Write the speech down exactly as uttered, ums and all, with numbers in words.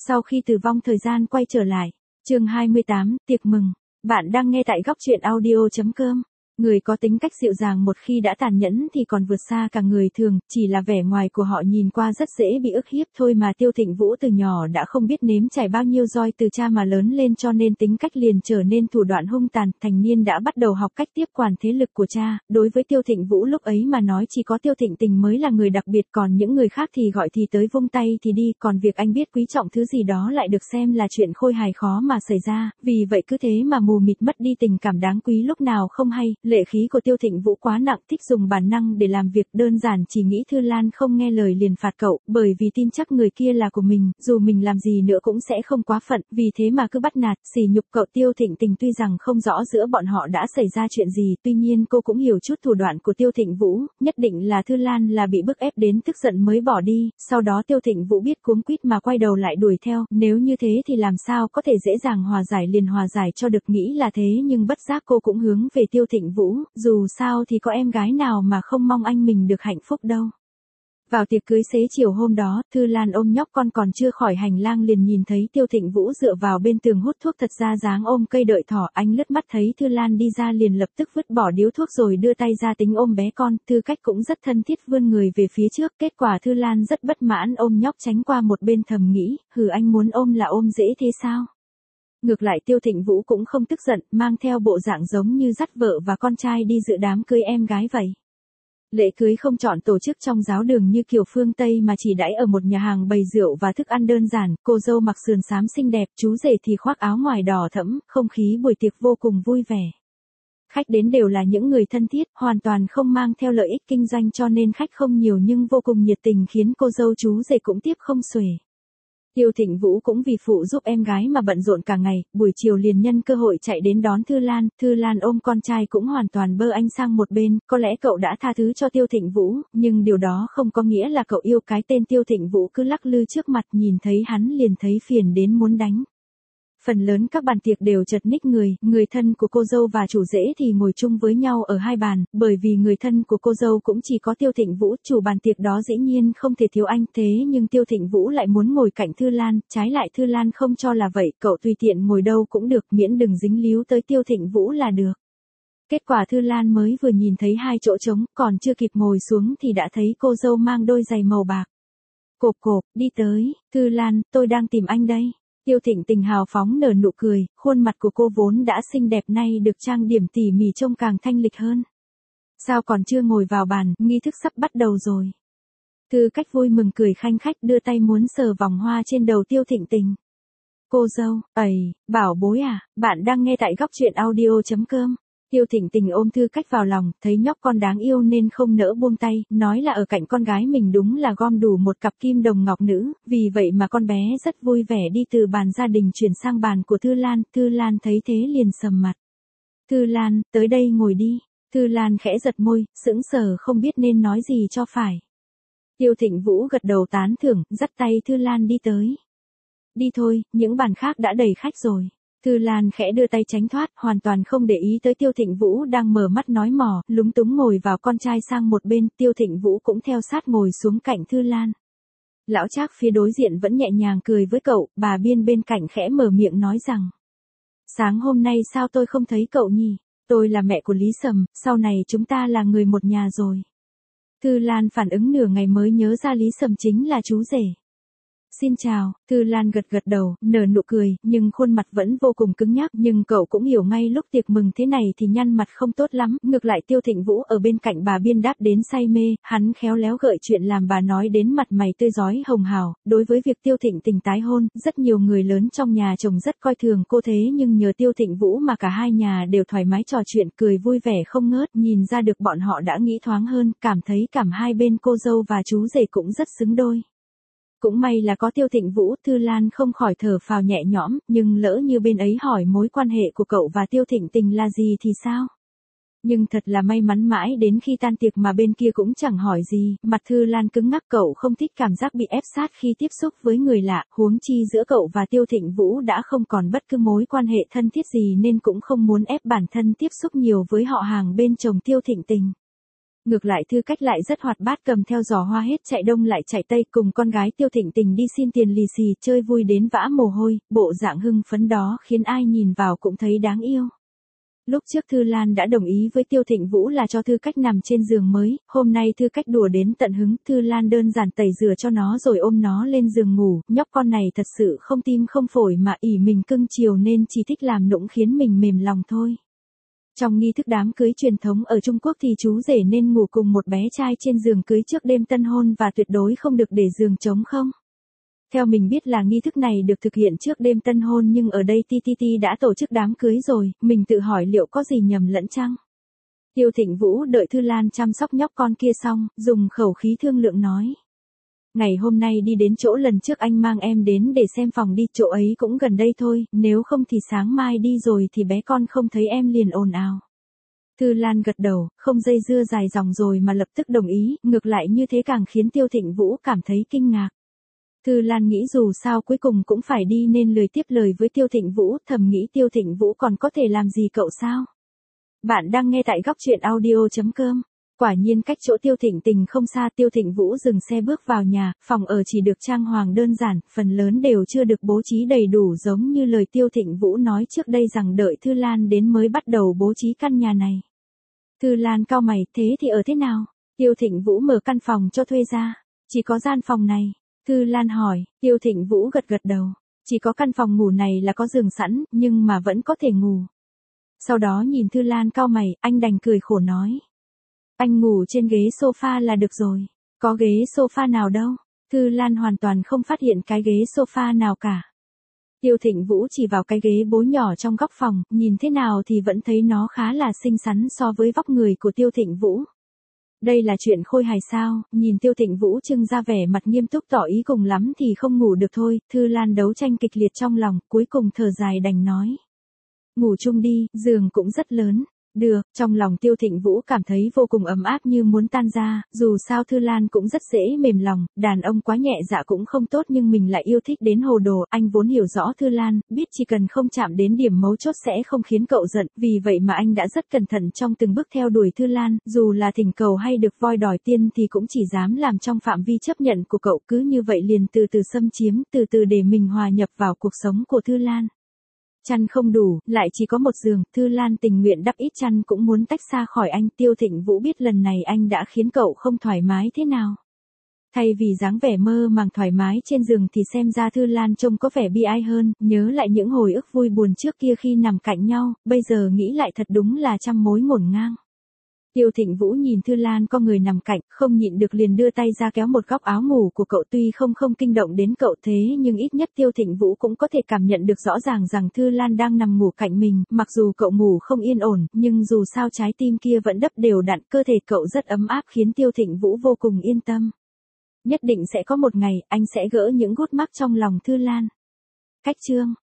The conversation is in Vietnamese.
Sau khi tử vong thời gian quay trở lại. Chương hai mươi tám, tiệc mừng. Bạn đang nghe tại góc truyện audio chấm com. Người có tính cách dịu dàng một khi đã tàn nhẫn thì còn vượt xa cả người thường, chỉ là vẻ ngoài của họ nhìn qua rất dễ bị ức hiếp thôi mà Tiêu Thịnh Vũ từ nhỏ đã không biết nếm trải bao nhiêu roi từ cha mà lớn lên, cho nên tính cách liền trở nên thủ đoạn hung tàn. Thành niên đã bắt đầu học cách tiếp quản thế lực của cha. Đối với Tiêu Thịnh Vũ lúc ấy mà nói chỉ có Tiêu Thịnh Tình mới là người đặc biệt, còn những người khác thì gọi thì tới vung tay thì đi, còn việc anh biết quý trọng thứ gì đó lại được xem là chuyện khôi hài khó mà xảy ra, vì vậy cứ thế mà mù mịt mất đi tình cảm đáng quý lúc nào không hay. Lệ khí của Tiêu Thịnh Vũ quá nặng, thích dùng bản năng để làm việc, đơn giản chỉ nghĩ Thư Lan không nghe lời liền phạt cậu, bởi vì tin chắc người kia là của mình, dù mình làm gì nữa cũng sẽ không quá phận, vì thế mà cứ bắt nạt, sỉ nhục cậu. Tiêu Thịnh Tình tuy rằng không rõ giữa bọn họ đã xảy ra chuyện gì, tuy nhiên cô cũng hiểu chút thủ đoạn của Tiêu Thịnh Vũ, nhất định là Thư Lan là bị bức ép đến tức giận mới bỏ đi, sau đó Tiêu Thịnh Vũ biết cuống quýt mà quay đầu lại đuổi theo, nếu như thế thì làm sao có thể dễ dàng hòa giải liền hòa giải cho được, nghĩ là thế nhưng bất giác cô cũng hướng về Tiêu Thịnh Vũ, dù sao thì có em gái nào mà không mong anh mình được hạnh phúc đâu. Vào tiệc cưới xế chiều hôm đó, Thư Lan ôm nhóc con còn chưa khỏi hành lang liền nhìn thấy Tiêu Thịnh Vũ dựa vào bên tường hút thuốc, thật ra dáng ôm cây đợi thỏ. Anh lướt mắt thấy Thư Lan đi ra liền lập tức vứt bỏ điếu thuốc rồi đưa tay ra tính ôm bé con. Thư Cách cũng rất thân thiết vươn người về phía trước, kết quả Thư Lan rất bất mãn ôm nhóc tránh qua một bên, thầm nghĩ, hừ, anh muốn ôm là ôm dễ thế sao? Ngược lại Tiêu Thịnh Vũ cũng không tức giận, mang theo bộ dạng giống như dắt vợ và con trai đi dự đám cưới em gái vậy. Lễ cưới không chọn tổ chức trong giáo đường như kiểu phương Tây mà chỉ đãi ở một nhà hàng bày rượu và thức ăn đơn giản, cô dâu mặc sườn xám xinh đẹp, chú rể thì khoác áo ngoài đỏ thẫm, không khí buổi tiệc vô cùng vui vẻ. Khách đến đều là những người thân thiết, hoàn toàn không mang theo lợi ích kinh doanh, cho nên khách không nhiều nhưng vô cùng nhiệt tình, khiến cô dâu chú rể cũng tiếp không xuể. Tiêu Thịnh Vũ cũng vì phụ giúp em gái mà bận rộn cả ngày, buổi chiều liền nhân cơ hội chạy đến đón Thư Lan. Thư Lan ôm con trai cũng hoàn toàn bơ anh sang một bên, có lẽ cậu đã tha thứ cho Tiêu Thịnh Vũ, nhưng điều đó không có nghĩa là cậu yêu cái tên Tiêu Thịnh Vũ cứ lắc lư trước mặt, nhìn thấy hắn liền thấy phiền đến muốn đánh. Phần lớn các bàn tiệc đều chật ních người, người thân của cô dâu và chủ rể thì ngồi chung với nhau ở hai bàn, bởi vì người thân của cô dâu cũng chỉ có Tiêu Thịnh Vũ, chủ bàn tiệc đó dĩ nhiên không thể thiếu anh, thế nhưng Tiêu Thịnh Vũ lại muốn ngồi cạnh Thư Lan, trái lại Thư Lan không cho là vậy, cậu tùy tiện ngồi đâu cũng được, miễn đừng dính líu tới Tiêu Thịnh Vũ là được. Kết quả Thư Lan mới vừa nhìn thấy hai chỗ trống, còn chưa kịp ngồi xuống thì đã thấy cô dâu mang đôi giày màu bạc. Cộp cộp, đi tới, Thư Lan, tôi đang tìm anh đây. Tiêu Thịnh Tình hào phóng nở nụ cười, khuôn mặt của cô vốn đã xinh đẹp nay được trang điểm tỉ mỉ trông càng thanh lịch hơn. Sao còn chưa ngồi vào bàn, nghi thức sắp bắt đầu rồi. Thư Cách vui mừng cười khanh khách đưa tay muốn sờ vòng hoa trên đầu Tiêu Thịnh Tình. Cô dâu, ầy, bảo bối à, bạn đang nghe tại góc truyện audio chấm com. Tiêu Thịnh Tình ôm Thư Cách vào lòng, thấy nhóc con đáng yêu nên không nỡ buông tay, nói là ở cạnh con gái mình đúng là gom đủ một cặp kim đồng ngọc nữ, vì vậy mà con bé rất vui vẻ đi từ bàn gia đình chuyển sang bàn của Thư Lan. Thư Lan thấy thế liền sầm mặt. Thư Lan, tới đây ngồi đi. Thư Lan khẽ giật môi, sững sờ không biết nên nói gì cho phải. Tiêu Thịnh Vũ gật đầu tán thưởng, dắt tay Thư Lan đi tới. Đi thôi, những bàn khác đã đầy khách rồi. Thư Lan khẽ đưa tay tránh thoát, hoàn toàn không để ý tới Tiêu Thịnh Vũ đang mở mắt nói mò, lúng túng ngồi vào con trai sang một bên. Tiêu Thịnh Vũ cũng theo sát ngồi xuống cạnh Thư Lan. Lão Trác phía đối diện vẫn nhẹ nhàng cười với cậu, bà Biên bên cạnh khẽ mở miệng nói rằng: sáng hôm nay sao tôi không thấy cậu nhỉ? Tôi là mẹ của Lý Sầm, sau này chúng ta là người một nhà rồi. Thư Lan phản ứng nửa ngày mới nhớ ra Lý Sầm chính là chú rể. Xin chào, Thư Lan gật gật đầu, nở nụ cười, nhưng khuôn mặt vẫn vô cùng cứng nhắc, nhưng cậu cũng hiểu ngay lúc tiệc mừng thế này thì nhăn mặt không tốt lắm. Ngược lại Tiêu Thịnh Vũ ở bên cạnh bà Biên đáp đến say mê, hắn khéo léo gợi chuyện làm bà nói đến mặt mày tươi rói hồng hào. Đối với việc Tiêu Thịnh Tình tái hôn, rất nhiều người lớn trong nhà chồng rất coi thường cô, thế nhưng nhờ Tiêu Thịnh Vũ mà cả hai nhà đều thoải mái trò chuyện cười vui vẻ không ngớt, nhìn ra được bọn họ đã nghĩ thoáng hơn, cảm thấy cảm hai bên cô dâu và chú rể cũng rất xứng đôi. Cũng may là có Tiêu Thịnh Vũ, Thư Lan không khỏi thở phào nhẹ nhõm, nhưng lỡ như bên ấy hỏi mối quan hệ của cậu và Tiêu Thịnh Tình là gì thì sao? Nhưng thật là may mắn mãi đến khi tan tiệc mà bên kia cũng chẳng hỏi gì, mặt Thư Lan cứng ngắc, cậu không thích cảm giác bị ép sát khi tiếp xúc với người lạ, huống chi giữa cậu và Tiêu Thịnh Vũ đã không còn bất cứ mối quan hệ thân thiết gì nên cũng không muốn ép bản thân tiếp xúc nhiều với họ hàng bên chồng Tiêu Thịnh Tình. Ngược lại Thư Cách lại rất hoạt bát, cầm theo giỏ hoa hết chạy đông lại chạy tây, cùng con gái Tiêu Thịnh Tình đi xin tiền lì xì chơi vui đến vã mồ hôi, bộ dạng hưng phấn đó khiến ai nhìn vào cũng thấy đáng yêu. Lúc trước Thư Lan đã đồng ý với Tiêu Thịnh Vũ là cho Thư Cách nằm trên giường mới, hôm nay Thư Cách đùa đến tận hứng, Thư Lan đơn giản tẩy rửa cho nó rồi ôm nó lên giường ngủ, nhóc con này thật sự không tim không phổi mà ỷ mình cưng chiều nên chỉ thích làm nũng khiến mình mềm lòng thôi. Trong nghi thức đám cưới truyền thống ở Trung Quốc thì chú rể nên ngủ cùng một bé trai trên giường cưới trước đêm tân hôn và tuyệt đối không được để giường trống không. Theo mình biết là nghi thức này được thực hiện trước đêm tân hôn nhưng ở đây tê tê tê đã tổ chức đám cưới rồi, mình tự hỏi liệu có gì nhầm lẫn chăng? Tiêu Thịnh Vũ đợi Thư Lan chăm sóc nhóc con kia xong, dùng khẩu khí thương lượng nói. Ngày hôm nay đi đến chỗ lần trước anh mang em đến để xem phòng đi, chỗ ấy cũng gần đây thôi, nếu không thì sáng mai đi rồi thì bé con không thấy em liền ồn ào. Thư Lan gật đầu, không dây dưa dài dòng rồi mà lập tức đồng ý, ngược lại như thế càng khiến Tiêu Thịnh Vũ cảm thấy kinh ngạc. Thư Lan nghĩ dù sao cuối cùng cũng phải đi nên lười tiếp lời với Tiêu Thịnh Vũ, thầm nghĩ Tiêu Thịnh Vũ còn có thể làm gì cậu sao? Bạn đang nghe tại góc truyện audio chấm com. Quả nhiên cách chỗ Tiêu Thịnh Tình không xa, Tiêu Thịnh Vũ dừng xe bước vào nhà, phòng ở chỉ được trang hoàng đơn giản, phần lớn đều chưa được bố trí đầy đủ giống như lời Tiêu Thịnh Vũ nói trước đây rằng đợi Thư Lan đến mới bắt đầu bố trí căn nhà này. Thư Lan cau mày, thế thì ở thế nào? Tiêu Thịnh Vũ mở căn phòng cho thuê ra. Chỉ có gian phòng này. Thư Lan hỏi, Tiêu Thịnh Vũ gật gật đầu. Chỉ có căn phòng ngủ này là có giường sẵn, nhưng mà vẫn có thể ngủ. Sau đó nhìn Thư Lan cau mày, anh đành cười khổ nói. Anh ngủ trên ghế sofa là được rồi. Có ghế sofa nào đâu. Thư Lan hoàn toàn không phát hiện cái ghế sofa nào cả. Tiêu Thịnh Vũ chỉ vào cái ghế bố nhỏ trong góc phòng, nhìn thế nào thì vẫn thấy nó khá là xinh xắn so với vóc người của Tiêu Thịnh Vũ. Đây là chuyện khôi hài sao? Nhìn Tiêu Thịnh Vũ trưng ra vẻ mặt nghiêm túc tỏ ý cùng lắm thì không ngủ được thôi, Thư Lan đấu tranh kịch liệt trong lòng, cuối cùng thở dài đành nói. Ngủ chung đi, giường cũng rất lớn. Được, trong lòng Tiêu Thịnh Vũ cảm thấy vô cùng ấm áp như muốn tan ra, dù sao Thư Lan cũng rất dễ mềm lòng, đàn ông quá nhẹ dạ cũng không tốt nhưng mình lại yêu thích đến hồ đồ, anh vốn hiểu rõ Thư Lan, biết chỉ cần không chạm đến điểm mấu chốt sẽ không khiến cậu giận, vì vậy mà anh đã rất cẩn thận trong từng bước theo đuổi Thư Lan, dù là thỉnh cầu hay được voi đòi tiên thì cũng chỉ dám làm trong phạm vi chấp nhận của cậu, cứ như vậy liền từ từ xâm chiếm, từ từ để mình hòa nhập vào cuộc sống của Thư Lan. Chăn không đủ, lại chỉ có một giường, Thư Lan tình nguyện đắp ít chăn cũng muốn tách xa khỏi anh. Tiêu Thịnh Vũ biết lần này anh đã khiến cậu không thoải mái thế nào. Thay vì dáng vẻ mơ màng thoải mái trên giường thì xem ra Thư Lan trông có vẻ bi ai hơn, nhớ lại những hồi ức vui buồn trước kia khi nằm cạnh nhau, bây giờ nghĩ lại thật đúng là trăm mối ngổn ngang. Tiêu Thịnh Vũ nhìn Thư Lan có người nằm cạnh, không nhịn được liền đưa tay ra kéo một góc áo ngủ của cậu, tuy không không kinh động đến cậu thế nhưng ít nhất Tiêu Thịnh Vũ cũng có thể cảm nhận được rõ ràng rằng Thư Lan đang nằm ngủ cạnh mình, mặc dù cậu ngủ không yên ổn, nhưng dù sao trái tim kia vẫn đập đều đặn, cơ thể cậu rất ấm áp khiến Tiêu Thịnh Vũ vô cùng yên tâm. Nhất định sẽ có một ngày, anh sẽ gỡ những gút mắc trong lòng Thư Lan. Cách chương